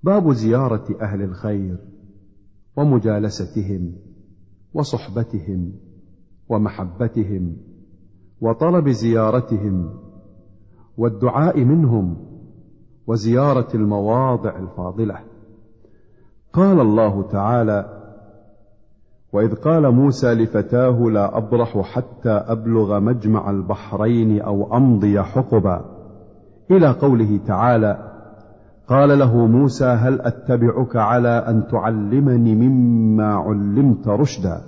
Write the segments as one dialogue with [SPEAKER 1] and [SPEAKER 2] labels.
[SPEAKER 1] باب زيارة أهل الخير ومجالستهم وصحبتهم ومحبتهم وطلب زيارتهم والدعاء منهم وزيارة المواضع الفاضلة. قال الله تعالى: وإذ قال موسى لفتاه لا أبرح حتى أبلغ مجمع البحرين أو أمضي حقبا، إلى قوله تعالى: قال له موسى هل أتبعك على أن تعلمني مما علمت رشدا،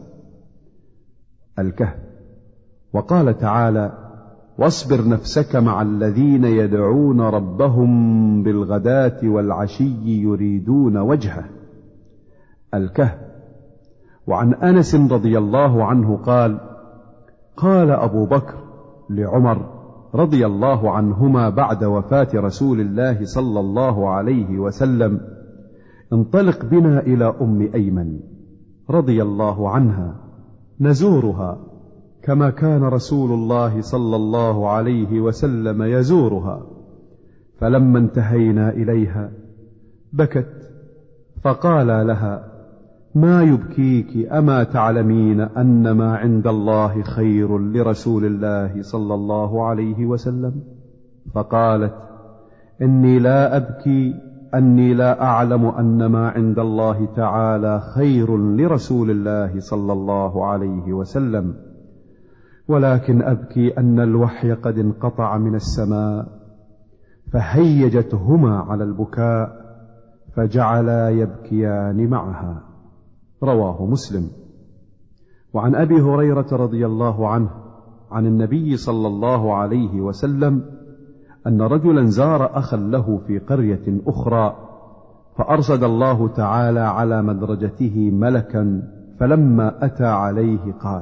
[SPEAKER 1] الكهف. وقال تعالى: واصبر نفسك مع الذين يدعون ربهم بالغداة والعشي يريدون وجهه، الكهف. وعن أنس رضي الله عنه قال: قال أبو بكر لعمر رضي الله عنهما بعد وفاة رسول الله صلى الله عليه وسلم: انطلق بنا إلى أم أيمن رضي الله عنها نزورها كما كان رسول الله صلى الله عليه وسلم يزورها. فلما انتهينا إليها بكت، فقال لها: ما يبكيك؟ أما تعلمين أن ما عند الله خير لرسول الله صلى الله عليه وسلم؟ فقالت: إني لا أبكي أني لا أعلم أن ما عند الله تعالى خير لرسول الله صلى الله عليه وسلم، ولكن أبكي أن الوحي قد انقطع من السماء فهيجتهما على البكاء فجعلا يبكيان معها. رواه مسلم. وعن أبي هريرة رضي الله عنه عن النبي صلى الله عليه وسلم أن رجلا زار أخا له في قرية أخرى، فأرصد الله تعالى على مدرجته ملكا، فلما أتى عليه قال: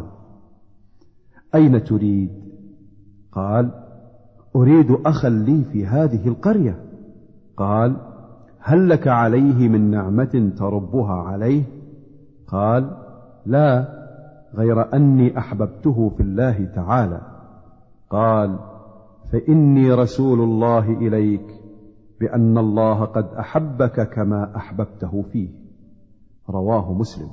[SPEAKER 1] أين تريد؟ قال: أريد أخا لي في هذه القرية. قال: هل لك عليه من نعمة تربها عليه؟ قال: لا، غير أني أحببته في الله تعالى. قال: فإني رسول الله إليك بأن الله قد أحبك كما أحببته فيه. رواه مسلم.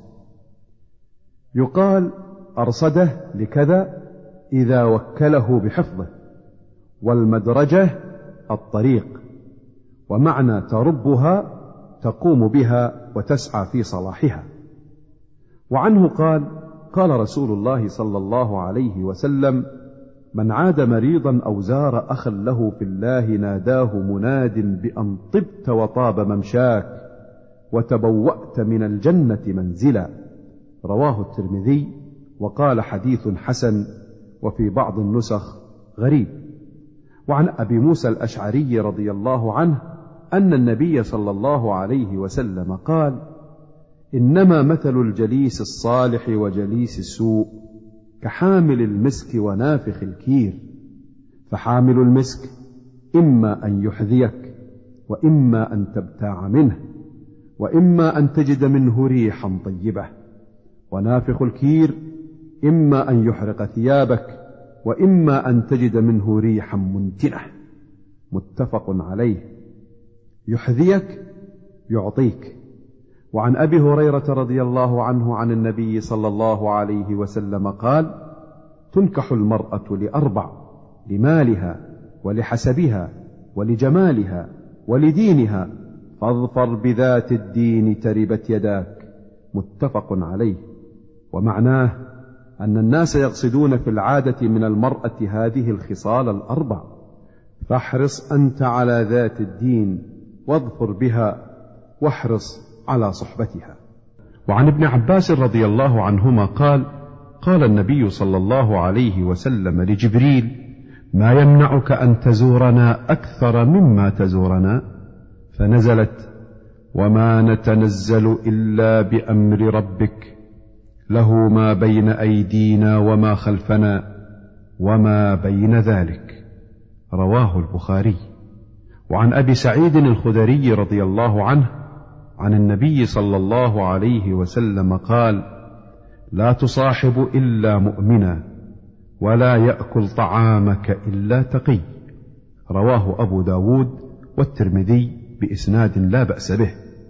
[SPEAKER 1] يقال أرصده لكذا إذا وكله بحفظه، والمدرجة الطريق، ومعنى تربها تقوم بها وتسعى في صلاحها. وعنه قال: قال رسول الله صلى الله عليه وسلم: من عاد مريضا أو زار أخا له في الله ناداه مناد بأن طبت وطاب ممشاك وتبوأت من الجنة منزلا. رواه الترمذي، وقال حديث حسن، وفي بعض النسخ غريب. وعن أبي موسى الأشعري رضي الله عنه أن النبي صلى الله عليه وسلم قال: إنما مثل الجليس الصالح وجليس السوء كحامل المسك ونافخ الكير، فحامل المسك إما أن يحذيك، وإما أن تبتاع منه، وإما أن تجد منه ريحا طيبة، ونافخ الكير إما أن يحرق ثيابك، وإما أن تجد منه ريحا منتنة. متفق عليه. يحذيك يعطيك. وعن أبي هريرة رضي الله عنه عن النبي صلى الله عليه وسلم قال: تنكح المرأة لأربع: لمالها ولحسبها ولجمالها ولدينها، فاظفر بذات الدين تربت يداك. متفق عليه. ومعناه أن الناس يقصدون في العادة من المرأة هذه الخصال الأربع، فاحرص أنت على ذات الدين واظفر بها، واحرص على صحبتها. وعن ابن عباس رضي الله عنهما قال: قال النبي صلى الله عليه وسلم لجبريل: ما يمنعك أن تزورنا أكثر مما تزورنا؟ فنزلت: وما نتنزل إلا بأمر ربك، له ما بين أيدينا وما خلفنا وما بين ذلك. رواه البخاري. وعن أبي سعيد الخدري رضي الله عنه عن النبي صلى الله عليه وسلم قال: لا تصاحب إلا مؤمنا، ولا يأكل طعامك إلا تقي. رواه أبو داود والترمذي بإسناد لا بأس به.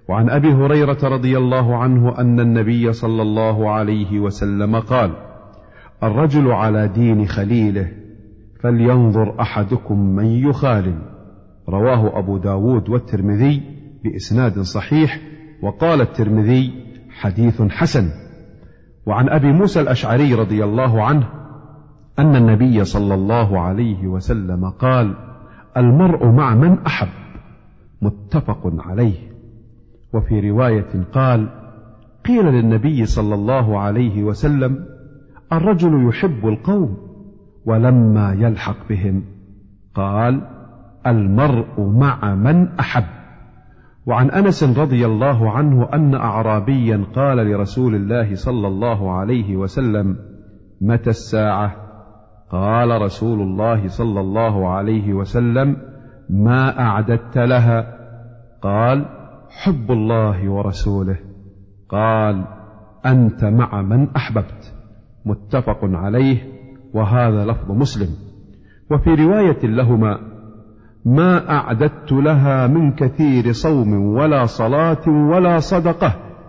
[SPEAKER 1] وعن أبي هريرة رضي الله عنه أن النبي صلى الله عليه وسلم قال: الرجل على دين خليله فلينظر أحدكم من يخالل. رواه أبو داود والترمذي بإسناد صحيح، وقال الترمذي: حديث حسن. وعن أبي موسى الأشعري رضي الله عنه أن النبي صلى الله عليه وسلم قال: المرء مع من أحب، متفق عليه. وفي رواية قال: قيل للنبي صلى الله عليه وسلم: الرجل يحب القوم ولما يلحق بهم، قال: المرء مع من أحب. وعن أنس رضي الله عنه أن أعرابيا قال لرسول الله صلى الله عليه وسلم: متى الساعة؟ قال رسول الله صلى الله عليه وسلم: ما أعددت لها؟ قال: حب الله ورسوله. قال: أنت مع من أحببت، متفق عليه، وهذا لفظ مسلم. وفي رواية لهما: ما أعددت لها من كثير صوم ولا صلاة ولا صدقة،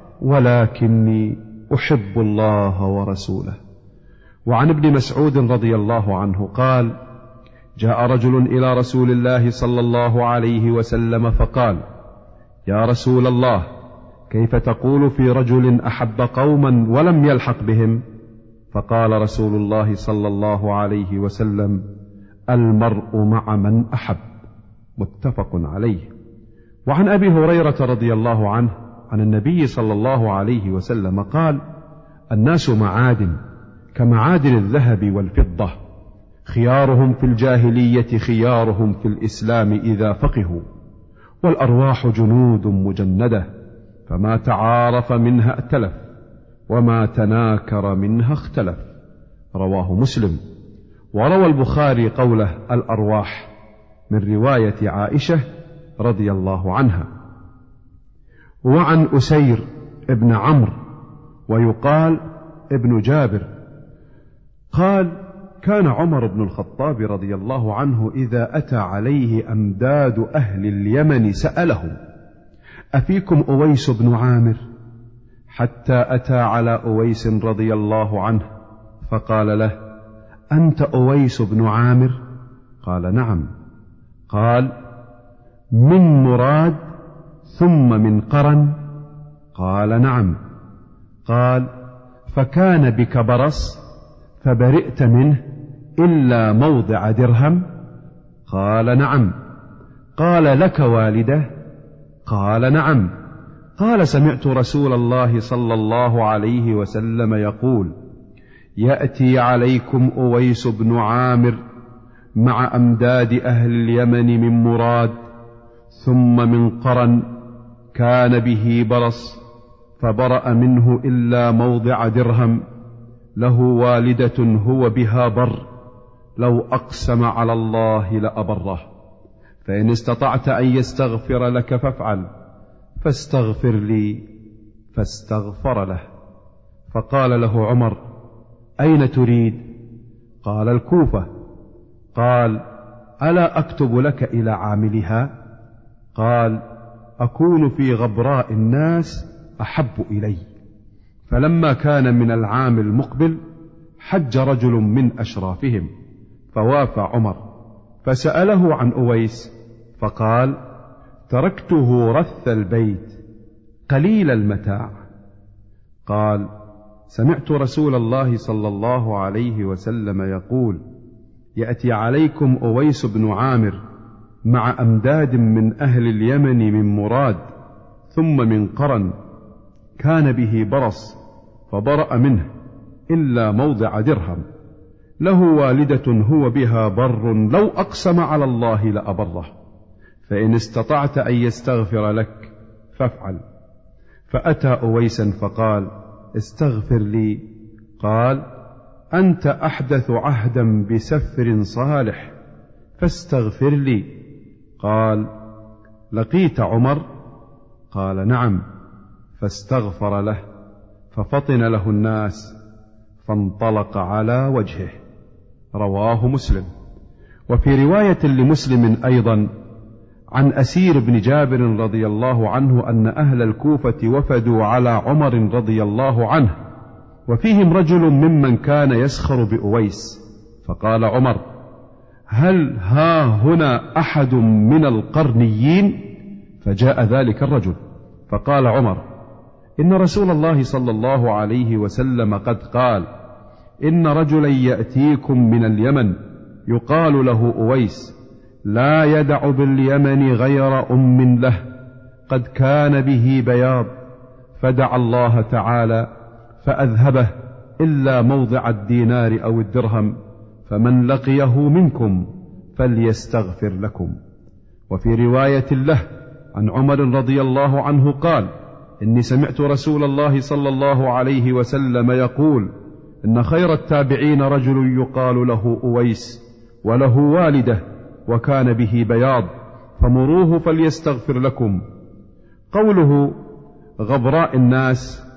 [SPEAKER 1] ولكني أحب الله ورسوله. وعن ابن مسعود رضي الله عنه قال: جاء رجل إلى رسول الله صلى الله عليه وسلم فقال: يا رسول الله، كيف تقول في رجل أحب قوما ولم يلحق بهم؟ فقال رسول الله صلى الله عليه وسلم: المرء مع من أحب، متفق عليه. وعن أبي هريرة رضي الله عنه عن النبي صلى الله عليه وسلم قال: الناس معادن كمعادن الذهب والفضة، خيارهم في الجاهلية خيارهم في الإسلام إذا فقهوا، والأرواح جنود مجندة، فما تعارف منها ائتلف، وما تناكر منها اختلف. رواه مسلم. وروى البخاري قوله الأرواح من رواية عائشة رضي الله عنها. وعن أسير ابن عمرو ويقال ابن جابر قال: كان عمر بن الخطاب رضي الله عنه إذا أتى عليه أمداد أهل اليمن سألهم: أفيكم أويس بن عامر؟ حتى أتى على أويس رضي الله عنه فقال له: أنت أويس بن عامر؟ قال: نعم. قال: من مراد ثم من قرن؟ قال: نعم. قال: فكان بك برص فبرئت منه إلا موضع درهم؟ قال: نعم. قال: لك والدة؟ قال: نعم. قال: سمعت رسول الله صلى الله عليه وسلم يقول: يأتي عليكم أويس بن عامر مع أمداد أهل اليمن من مراد ثم من قرن، كان به برص فبرأ منه إلا موضع درهم، له والدة هو بها بر، لو أقسم على الله لأبره، فإن استطعت أن يستغفر لك فافعل، فاستغفر لي، فاستغفر له. فقال له عمر: أين تريد؟ قال: الكوفة. قال: ألا أكتب لك إلى عاملها؟ قال: أكون في غبراء الناس أحب إلي. فلما كان من العام المقبل حج رجل من أشرافهم فوافى عمر، فسأله عن أويس فقال: تركته رث البيت قليل المتاع. قال: سمعت رسول الله صلى الله عليه وسلم يقول: يأتي عليكم أويس بن عامر مع أمداد من أهل اليمن من مراد ثم من قرن، كان به برص فبرأ منه إلا موضع درهم، له والدة هو بها بر، لو أقسم على الله لأبره، فإن استطعت أن يستغفر لك فافعل. فأتى أويسا فقال: استغفر لي. قال: أنت أحدث عهدا بسفر صالح، فاستغفر لي. قال: لقيت عمر؟ قال: نعم. فاستغفر له، ففطن له الناس، فانطلق على وجهه. رواه مسلم. وفي رواية لمسلم أيضا: عن أسير بن جابر رضي الله عنه أن أهل الكوفة وفدوا على عمر رضي الله عنه، وفيهم رجل ممن كان يسخر بأويس، فقال عمر: هل ها هنا أحد من القرنيين؟ فجاء ذلك الرجل، فقال عمر: إن رسول الله صلى الله عليه وسلم قد قال: إن رجلا يأتيكم من اليمن يقال له أويس، لا يدع باليمن غير أم له قد كان به بياض، فدعا الله تعالى فأذهبه إلا موضع الدينار أو الدرهم، فمن لقيه منكم فليستغفر لكم. وفي رواية له عن عمر رضي الله عنه قال: إني سمعت رسول الله صلى الله عليه وسلم يقول: إن خير التابعين رجل يقال له أويس، وله والدة وكان به بياض، فمروه فليستغفر لكم. قوله غبراء الناس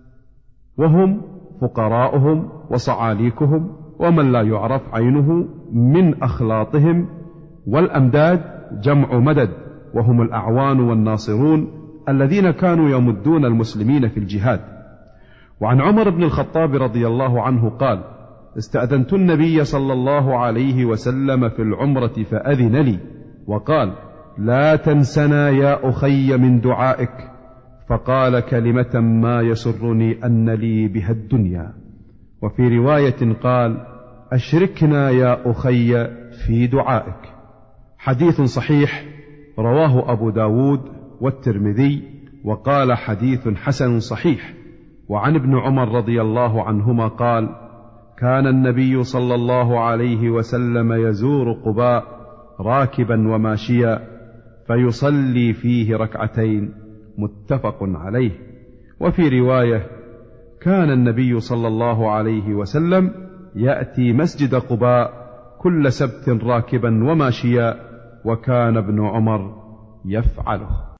[SPEAKER 1] وهم فقراؤهم وصعاليكهم ومن لا يعرف عينه من أخلاطهم، والأمداد جمع مدد، وهم الأعوان والناصرون الذين كانوا يمدون المسلمين في الجهاد. وعن عمر بن الخطاب رضي الله عنه قال: استأذنت النبي صلى الله عليه وسلم في العمرة فأذن لي، وقال: لا تنسنا يا أخي من دعائك، فقال كلمة ما يسرني أن لي بها الدنيا. وفي رواية قال: أشركنا يا أخي في دعائك. حديث صحيح رواه أبو داود والترمذي، وقال حديث حسن صحيح. وعن ابن عمر رضي الله عنهما قال: كان النبي صلى الله عليه وسلم يزور قباء راكبا وماشيا فيصلي فيه ركعتين، متفق عليه. وفي رواية: كان النبي صلى الله عليه وسلم يأتي مسجد قباء كل سبت راكبا وماشيا، وكان ابن عمر يفعله.